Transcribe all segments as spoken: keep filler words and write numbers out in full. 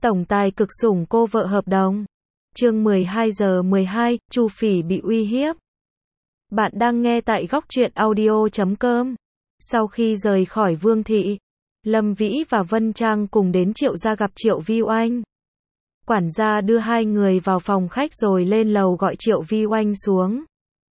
Tổng tài cực sủng cô vợ hợp đồng. Chương mười hai giờ mười hai, Chu Phỉ bị uy hiếp. Bạn đang nghe tại góc truyện audio chấm com. Sau khi rời khỏi Vương thị, Lâm Vĩ và Vân Trang cùng đến Triệu gia gặp Triệu Vi Oanh. Quản gia đưa hai người vào phòng khách rồi lên lầu gọi Triệu Vi Oanh xuống.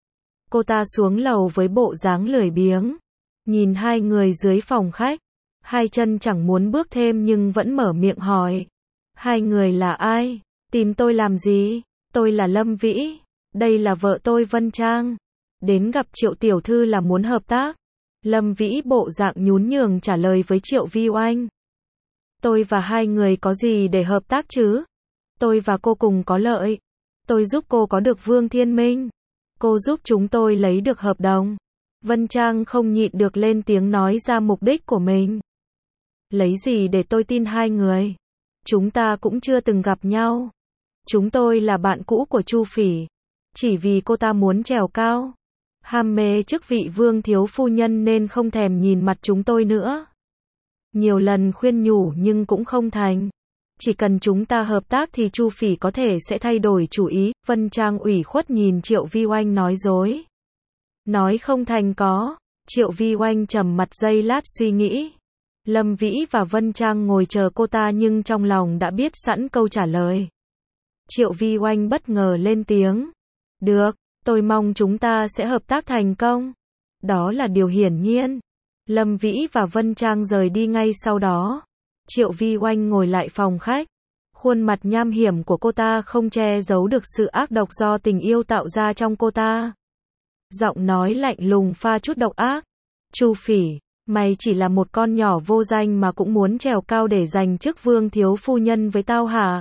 Cô ta xuống lầu với bộ dáng lười biếng, nhìn hai người dưới phòng khách, hai chân chẳng muốn bước thêm nhưng vẫn mở miệng hỏi. Hai người là ai? Tìm tôi làm gì? Tôi là Lâm Vĩ, đây là vợ tôi Vân Trang. Đến gặp Triệu tiểu thư là muốn hợp tác. Lâm Vĩ bộ dạng nhún nhường trả lời với Triệu Vi Oanh. Tôi và hai người có gì để hợp tác chứ? Tôi và cô cùng có lợi. Tôi giúp cô có được Vương Thiên Minh. Cô giúp chúng tôi lấy được hợp đồng. Vân Trang không nhịn được lên tiếng nói ra mục đích của mình. Lấy gì để tôi tin hai người? Chúng ta cũng chưa từng gặp nhau. Chúng tôi là bạn cũ của Chu Phỉ. Chỉ vì cô ta muốn trèo cao, ham mê chức vị vương thiếu phu nhân nên không thèm nhìn mặt chúng tôi nữa. Nhiều lần khuyên nhủ nhưng cũng không thành. Chỉ cần chúng ta hợp tác thì Chu Phỉ có thể sẽ thay đổi chủ ý. Vân Trang ủy khuất nhìn Triệu Vi Oanh nói dối. Nói không thành có. Triệu Vi Oanh trầm mặt giây lát suy nghĩ. Lâm Vĩ và Vân Trang ngồi chờ cô ta nhưng trong lòng đã biết sẵn câu trả lời. Triệu Vi Oanh bất ngờ lên tiếng. Được, tôi mong chúng ta sẽ hợp tác thành công. Đó là điều hiển nhiên. Lâm Vĩ và Vân Trang rời đi ngay sau đó. Triệu Vi Oanh ngồi lại phòng khách. Khuôn mặt nham hiểm của cô ta không che giấu được sự ác độc do tình yêu tạo ra trong cô ta. Giọng nói lạnh lùng pha chút độc ác. Chu Phỉ, mày chỉ là một con nhỏ vô danh mà cũng muốn trèo cao để giành chức vương thiếu phu nhân với tao hả?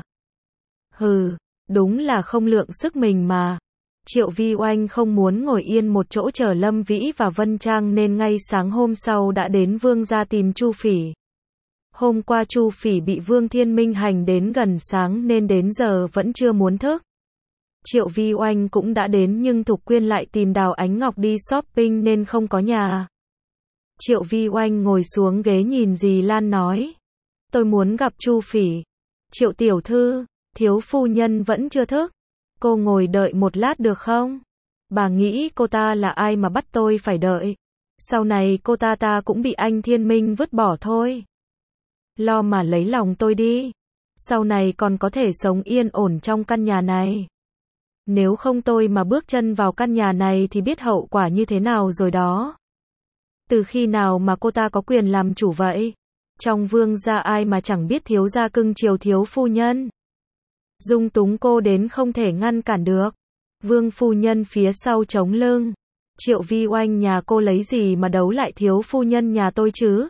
Hừ, đúng là không lượng sức mình mà. Triệu Vi Oanh không muốn ngồi yên một chỗ chờ Lâm Vĩ và Vân Trang nên ngay sáng hôm sau đã đến Vương gia tìm Chu Phỉ. Hôm qua Chu Phỉ bị Vương Thiên Minh hành đến gần sáng nên đến giờ vẫn chưa muốn thức. Triệu Vi Oanh cũng đã đến nhưng Thục Quyên lại tìm Đào Ánh Ngọc đi shopping nên không có nhà. Triệu Vi Oanh ngồi xuống ghế nhìn dì Lan nói. Tôi muốn gặp Chu Phỉ. Triệu tiểu thư, thiếu phu nhân vẫn chưa thức. Cô ngồi đợi một lát được không? Bà nghĩ cô ta là ai mà bắt tôi phải đợi? Sau này cô ta ta cũng bị anh Thiên Minh vứt bỏ thôi. Lo mà lấy lòng tôi đi. Sau này còn có thể sống yên ổn trong căn nhà này. Nếu không tôi mà bước chân vào căn nhà này thì biết hậu quả như thế nào rồi đó. Từ khi nào mà cô ta có quyền làm chủ vậy? Trong vương gia ai mà chẳng biết thiếu gia cưng chiều thiếu phu nhân. Dung túng cô đến không thể ngăn cản được. Vương phu nhân phía sau chống lưng. Triệu Vi Oanh nhà cô lấy gì mà đấu lại thiếu phu nhân nhà tôi chứ?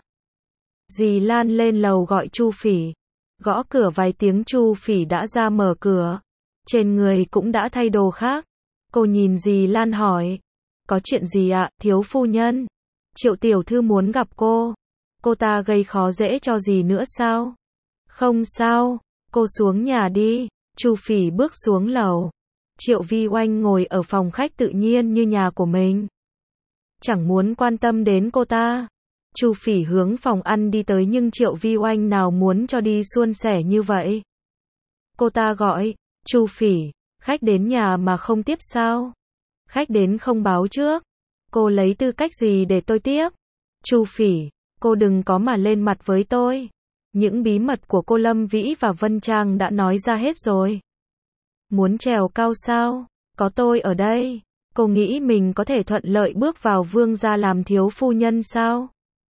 Dì Lan lên lầu gọi Chu Phỉ. Gõ cửa vài tiếng Chu Phỉ đã ra mở cửa. Trên người cũng đã thay đồ khác. Cô nhìn dì Lan hỏi. Có chuyện gì ạ, thiếu phu nhân? Triệu tiểu thư muốn gặp cô. Cô ta gây khó dễ cho dì nữa sao? Không sao, cô xuống nhà đi. Chu Phỉ bước xuống lầu. Triệu Vi Oanh ngồi ở phòng khách tự nhiên như nhà của mình. Chẳng muốn quan tâm đến cô ta. Chu Phỉ hướng phòng ăn đi tới nhưng Triệu Vi Oanh nào muốn cho đi suôn sẻ như vậy. Cô ta gọi. Chu Phỉ, khách đến nhà mà không tiếp sao? Khách đến không báo trước. Cô lấy tư cách gì để tôi tiếp? Chu Phỉ, cô đừng có mà lên mặt với tôi. Những bí mật của cô Lâm Vĩ và Vân Trang đã nói ra hết rồi. Muốn trèo cao sao? Có tôi ở đây. Cô nghĩ mình có thể thuận lợi bước vào vương gia làm thiếu phu nhân sao?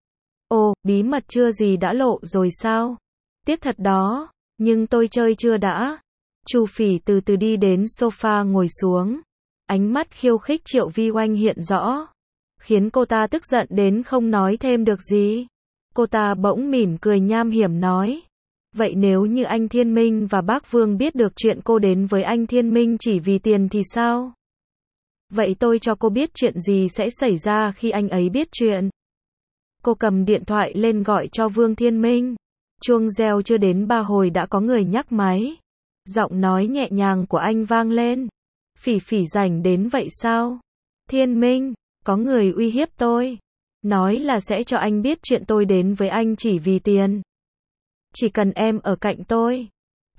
Ồ, bí mật chưa gì đã lộ rồi sao? Tiếc thật đó, nhưng tôi chơi chưa đã. Chu Phỉ từ từ đi đến sofa ngồi xuống. Ánh mắt khiêu khích Triệu Vi Oanh hiện rõ, khiến cô ta tức giận đến không nói thêm được gì. Cô ta bỗng mỉm cười nham hiểm nói. Vậy nếu như anh Thiên Minh và bác Vương biết được chuyện cô đến với anh Thiên Minh chỉ vì tiền thì sao? Vậy tôi cho cô biết chuyện gì sẽ xảy ra khi anh ấy biết chuyện. Cô cầm điện thoại lên gọi cho Vương Thiên Minh. Chuông reo chưa đến ba hồi đã có người nhắc máy. Giọng nói nhẹ nhàng của anh vang lên. Phỉ Phỉ rảnh đến vậy sao? Thiên Minh, có người uy hiếp tôi. Nói là sẽ cho anh biết chuyện tôi đến với anh chỉ vì tiền. Chỉ cần em ở cạnh tôi,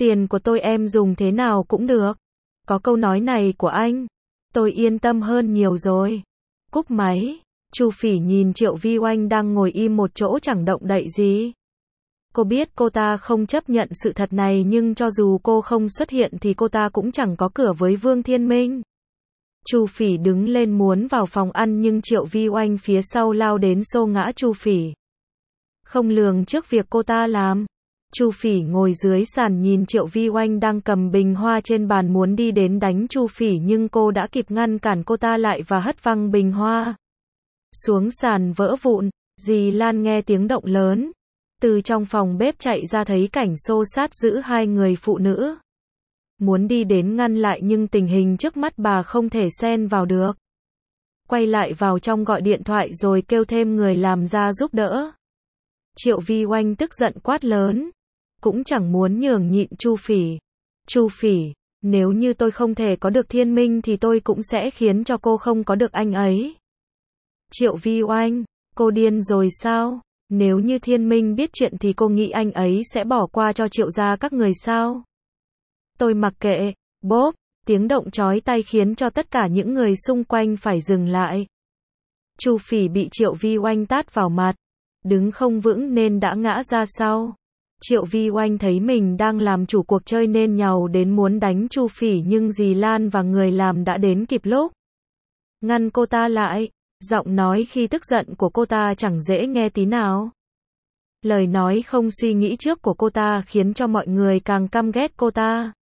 Tiền của tôi em dùng thế nào cũng được. Có câu nói này của anh, tôi yên tâm hơn nhiều rồi. Cúp máy, Chu Phỉ nhìn Triệu Vi Oanh đang ngồi im một chỗ chẳng động đậy gì. Cô biết cô ta không chấp nhận sự thật này nhưng cho dù cô không xuất hiện thì cô ta cũng chẳng có cửa với Vương Thiên Minh. Chu Phỉ đứng lên muốn vào phòng ăn nhưng Triệu Vi Oanh phía sau lao đến xô ngã Chu Phỉ. Không lường trước việc cô ta làm, Chu Phỉ ngồi dưới sàn nhìn Triệu Vi Oanh đang cầm bình hoa trên bàn muốn đi đến đánh Chu Phỉ nhưng cô đã kịp ngăn cản cô ta lại và hất văng bình hoa xuống sàn vỡ vụn. Dì Lan nghe tiếng động lớn, từ trong phòng bếp chạy ra thấy cảnh xô xát giữa hai người phụ nữ. Muốn đi đến ngăn lại nhưng tình hình trước mắt bà không thể xen vào được. Quay lại vào trong gọi điện thoại rồi kêu thêm người làm ra giúp đỡ. Triệu Vi Oanh tức giận quát lớn, cũng chẳng muốn nhường nhịn Chu Phỉ. Chu Phỉ, nếu như tôi không thể có được Thiên Minh thì tôi cũng sẽ khiến cho cô không có được anh ấy. Triệu Vi Oanh, cô điên rồi sao? Nếu như Thiên Minh biết chuyện thì cô nghĩ anh ấy sẽ bỏ qua cho Triệu gia các người sao? Tôi mặc kệ. Bốp, tiếng động chói tai khiến cho tất cả những người xung quanh phải dừng lại. Chu Phỉ bị Triệu Vi Oanh tát vào mặt, đứng không vững nên đã ngã ra sau. Triệu Vi Oanh thấy mình đang làm chủ cuộc chơi nên nhào đến muốn đánh Chu Phỉ nhưng dì Lan và người làm đã đến kịp lúc ngăn cô ta lại. Giọng nói khi tức giận của cô ta chẳng dễ nghe tí nào. Lời nói không suy nghĩ trước của cô ta khiến cho mọi người càng căm ghét cô ta.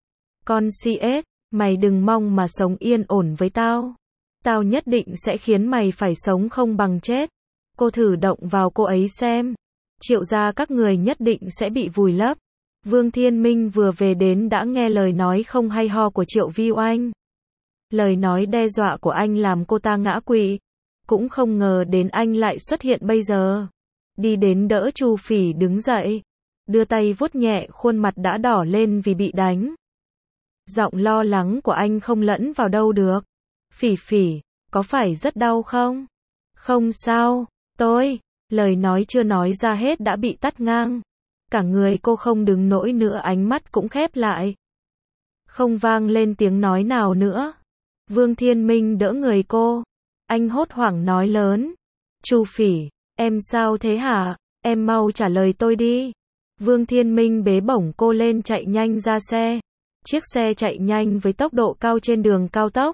Con xê ét, mày đừng mong mà sống yên ổn với tao. Tao nhất định sẽ khiến mày phải sống không bằng chết. Cô thử động vào cô ấy xem. Triệu gia các người nhất định sẽ bị vùi lấp. Vương Thiên Minh vừa về đến đã nghe lời nói không hay ho của Triệu Vi Oanh. Lời nói đe dọa của anh làm cô ta ngã quỵ. Cũng không ngờ đến anh lại xuất hiện bây giờ. Đi đến đỡ Chu Phỉ đứng dậy. Đưa tay vuốt nhẹ khuôn mặt đã đỏ lên vì bị đánh. Giọng lo lắng của anh không lẫn vào đâu được. Phỉ Phỉ, có phải rất đau không? Không sao, tôi. Lời nói chưa nói ra hết đã bị tắt ngang. Cả người cô không đứng nổi nữa, ánh mắt cũng khép lại. Không vang lên tiếng nói nào nữa. Vương Thiên Minh đỡ người cô. Anh hốt hoảng nói lớn. Chu Phỉ, em sao thế hả? Em mau trả lời tôi đi. Vương Thiên Minh bế bổng cô lên chạy nhanh ra xe. Chiếc xe chạy nhanh với tốc độ cao trên đường cao tốc.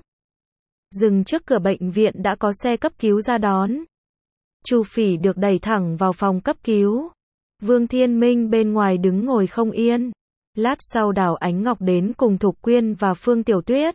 Dừng trước cửa bệnh viện đã có xe cấp cứu ra đón. Chu Phỉ được đẩy thẳng vào phòng cấp cứu. Vương Thiên Minh bên ngoài đứng ngồi không yên. Lát sau Đào Ánh Ngọc đến cùng Thục Quyên và Phương Tiểu Tuyết.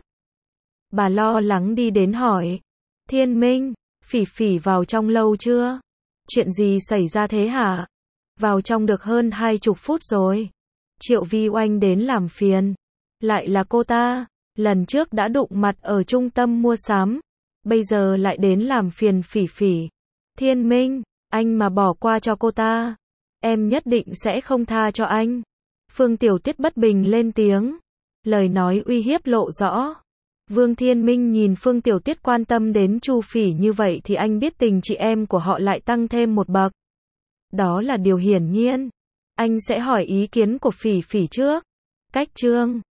Bà lo lắng đi đến hỏi. Thiên Minh, Phỉ Phỉ vào trong lâu chưa? Chuyện gì xảy ra thế hả? Vào trong được hơn hai chục phút rồi. Triệu Vi Oanh đến làm phiền. Lại là cô ta. Lần trước đã đụng mặt ở trung tâm mua sắm. Bây giờ lại đến làm phiền Phỉ Phỉ. Thiên Minh, anh mà bỏ qua cho cô ta, em nhất định sẽ không tha cho anh. Phương Tiểu Tuyết bất bình lên tiếng. Lời nói uy hiếp lộ rõ. Vương Thiên Minh nhìn Phương Tiểu Tuyết quan tâm đến Chu Phỉ như vậy thì anh biết tình chị em của họ lại tăng thêm một bậc. Đó là điều hiển nhiên. Anh sẽ hỏi ý kiến của Phỉ Phỉ trước. Cách chương